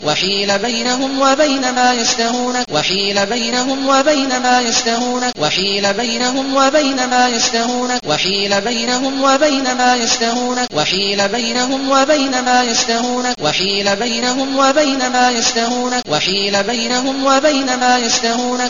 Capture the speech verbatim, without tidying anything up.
وحيل بينهم وبين ما يشتهون وحيل بينهم وبين ما يشتهون وحيل بينهم وبين ما يشتهون وحيل بينهم وبين ما يشتهون وحيل بينهم وبين ما يشتهون وحيل بينهم وبين ما يشتهون وحيل بينهم وبين ما يشتهون